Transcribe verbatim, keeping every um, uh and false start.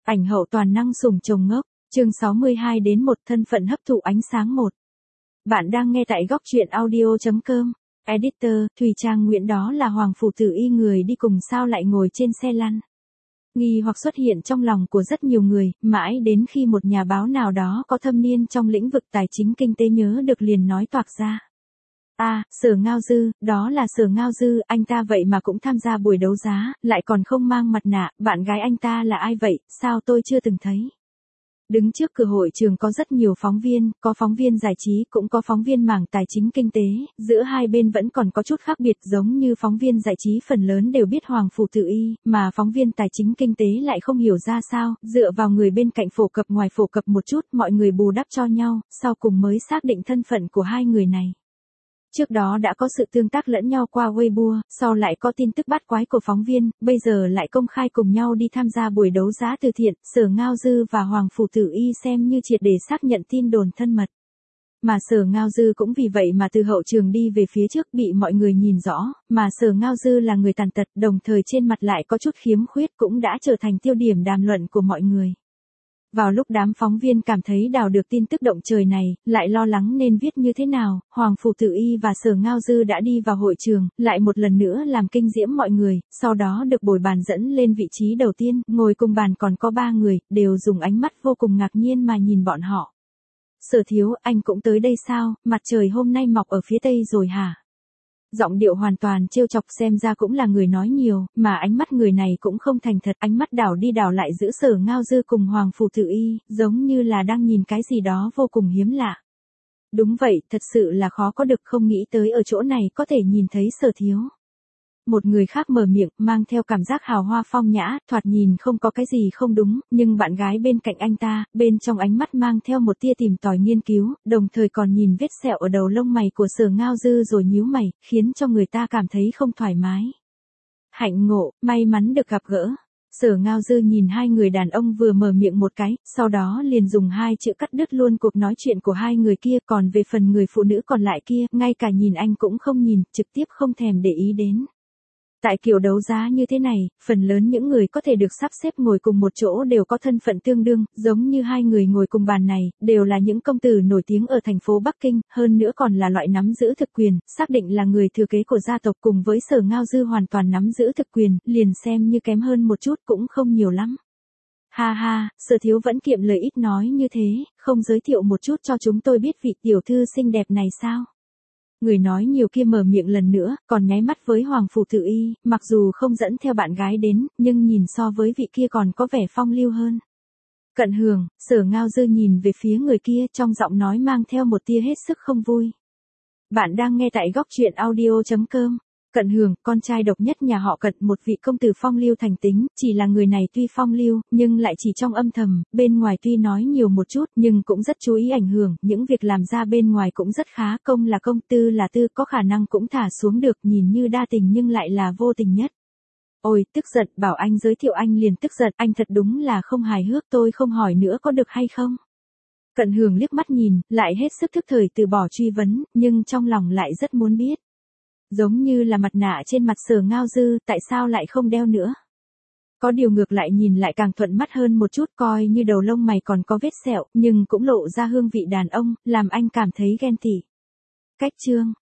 Ảnh hậu toàn năng sủng chồng ngốc, chương sáu mươi hai đến một thân phận hấp thụ ánh sáng một. Bạn đang nghe tại góc truyện audio chấm com. Editor, Thùy Trang Nguyễn đó là Hoàng Phủ Tử Y người đi cùng sao lại ngồi trên xe lăn. Nghi hoặc xuất hiện trong lòng của rất nhiều người, mãi đến khi một nhà báo nào đó có thâm niên trong lĩnh vực tài chính kinh tế nhớ được liền nói toạc ra. À, Sở Ngao Dư, đó là Sở Ngao Dư, anh ta vậy mà cũng tham gia buổi đấu giá, lại còn không mang mặt nạ, bạn gái anh ta là ai vậy, sao tôi chưa từng thấy. Đứng trước cửa hội trường có rất nhiều phóng viên, có phóng viên giải trí cũng có phóng viên mảng tài chính kinh tế, giữa hai bên vẫn còn có chút khác biệt giống như phóng viên giải trí phần lớn đều biết Hoàng Phủ Tử Y, mà phóng viên tài chính kinh tế lại không hiểu ra sao, dựa vào người bên cạnh phổ cập ngoài phổ cập một chút mọi người bù đắp cho nhau, sau cùng mới xác định thân phận của hai người này. Trước đó đã có sự tương tác lẫn nhau qua Weibo, sau lại có tin tức bắt quái của phóng viên, bây giờ lại công khai cùng nhau đi tham gia buổi đấu giá từ thiện, Sở Ngao Dư và Hoàng Phủ Tử Y xem như triệt để xác nhận tin đồn thân mật. Mà Sở Ngao Dư cũng vì vậy mà từ hậu trường đi về phía trước bị mọi người nhìn rõ, mà Sở Ngao Dư là người tàn tật đồng thời trên mặt lại có chút khiếm khuyết cũng đã trở thành tiêu điểm đàm luận của mọi người. Vào lúc đám phóng viên cảm thấy đào được tin tức động trời này, lại lo lắng nên viết như thế nào, Hoàng Phủ Tử Y và Sở Ngao Dư đã đi vào hội trường, lại một lần nữa làm kinh diễm mọi người, sau đó được bồi bàn dẫn lên vị trí đầu tiên, ngồi cùng bàn còn có ba người, đều dùng ánh mắt vô cùng ngạc nhiên mà nhìn bọn họ. Sở thiếu, anh cũng tới đây sao, mặt trời hôm nay mọc ở phía tây rồi hả? Giọng điệu hoàn toàn trêu chọc xem ra cũng là người nói nhiều, mà ánh mắt người này cũng không thành thật, ánh mắt đảo đi đảo lại giữa Sở Ngao Dư cùng Hoàng Phủ Tử Y, giống như là đang nhìn cái gì đó vô cùng hiếm lạ. Đúng vậy, thật sự là khó có được không nghĩ tới ở chỗ này có thể nhìn thấy Sở thiếu. Một người khác mở miệng, mang theo cảm giác hào hoa phong nhã, thoạt nhìn không có cái gì không đúng, nhưng bạn gái bên cạnh anh ta, bên trong ánh mắt mang theo một tia tìm tòi nghiên cứu, đồng thời còn nhìn vết sẹo ở đầu lông mày của Sở Ngao Dư rồi nhíu mày, khiến cho người ta cảm thấy không thoải mái. Hạnh ngộ, may mắn được gặp gỡ. Sở Ngao Dư nhìn hai người đàn ông vừa mở miệng một cái, sau đó liền dùng hai chữ cắt đứt luôn cuộc nói chuyện của hai người kia, còn về phần người phụ nữ còn lại kia, ngay cả nhìn anh cũng không nhìn, trực tiếp không thèm để ý đến. Tại kiểu đấu giá như thế này, phần lớn những người có thể được sắp xếp ngồi cùng một chỗ đều có thân phận tương đương, giống như hai người ngồi cùng bàn này, đều là những công tử nổi tiếng ở thành phố Bắc Kinh, hơn nữa còn là loại nắm giữ thực quyền, xác định là người thừa kế của gia tộc cùng với Sở Ngao Dư hoàn toàn nắm giữ thực quyền, liền xem như kém hơn một chút cũng không nhiều lắm. Ha ha, Sở thiếu vẫn kiệm lời ít nói như thế, không giới thiệu một chút cho chúng tôi biết vị tiểu thư xinh đẹp này sao? Người nói nhiều kia mở miệng lần nữa, còn nháy mắt với Hoàng Phủ Tử Y, mặc dù không dẫn theo bạn gái đến, nhưng nhìn so với vị kia còn có vẻ phong lưu hơn. Cận Hường, Sở Ngao Dư nhìn về phía người kia trong giọng nói mang theo một tia hết sức không vui. Bạn đang nghe tại góc truyện audio chấm com. Cận Hường, con trai độc nhất nhà họ Cận, một vị công tử phong lưu thành tính, chỉ là người này tuy phong lưu, nhưng lại chỉ trong âm thầm, bên ngoài tuy nói nhiều một chút, nhưng cũng rất chú ý ảnh hưởng, những việc làm ra bên ngoài cũng rất khá, công là công, tư là tư, có khả năng cũng thả xuống được, nhìn như đa tình nhưng lại là vô tình nhất. Ôi, tức giận, bảo anh giới thiệu anh liền tức giận, anh thật đúng là không hài hước, tôi không hỏi nữa có được hay không? Cận Hường liếc mắt nhìn, lại hết sức thức thời từ bỏ truy vấn, nhưng trong lòng lại rất muốn biết. Giống như là mặt nạ trên mặt Sở Ngao Dư, tại sao lại không đeo nữa? Có điều ngược lại nhìn lại càng thuận mắt hơn một chút, coi như đầu lông mày còn có vết sẹo, nhưng cũng lộ ra hương vị đàn ông, làm anh cảm thấy ghen tị. Cách chương,